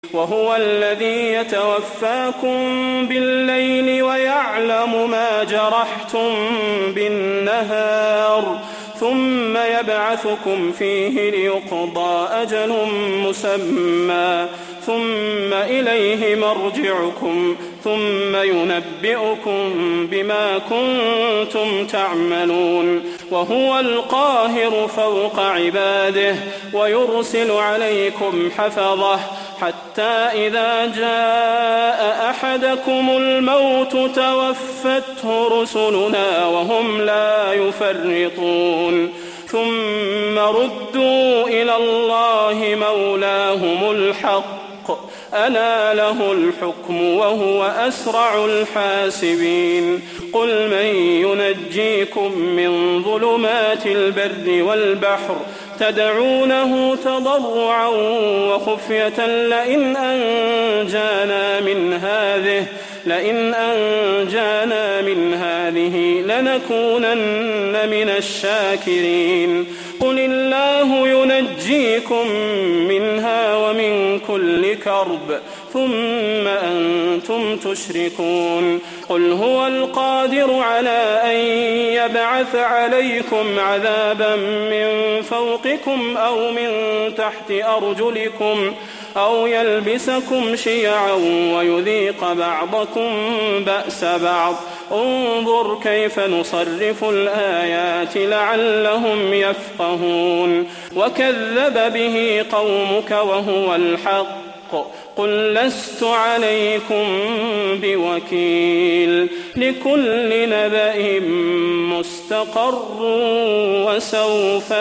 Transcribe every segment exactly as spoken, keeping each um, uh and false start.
وهو الذي يتوفاكم بالليل ويعلم ما جرحتم بالنهار ثم يبعثكم فيه ليقضى أجل مسمى ثم إليه مرجعكم ثم ينبئكم بما كنتم تعملون وهو القاهر فوق عباده ويرسل عليكم حفظه حتى إذا جاء أحدكم الموت توفته رسلنا وهم لا يفرطون ثم ردوا إلى الله مولاهم الحق ألا له الحكم وهو أسرع الحاسبين قل من ينجيكم من ظلمات البر والبحر تدعونه تضرعا وخفية لئن أنجانا من هذه لئن أنجانا من هذه لنكونن من الشاكرين قل الله ينجيكم منها ومن كل كرب ثم أنتم تشركون قل هو القادر على أن يبعث عليكم عذابا من فوقكم أو من تحت أرجلكم أو يلبسكم شيعا ويذيق بعضكم بأس بعض انظر كيف نصرف الآيات لعلهم يفقهون وكذب به قومك وهو الحق قل لست عليكم بوكيل لكل نبأ مستقر وسوف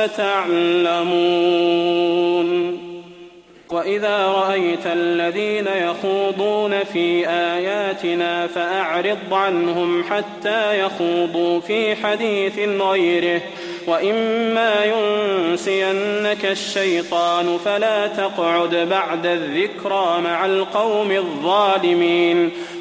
تعلمون وإذا رأيت الذين يخوضون في آياتنا فأعرض عنهم حتى يخوضوا في حديث غيره وإما ينسينك الشيطان فلا تقعد بعد الذكرى مع القوم الظالمين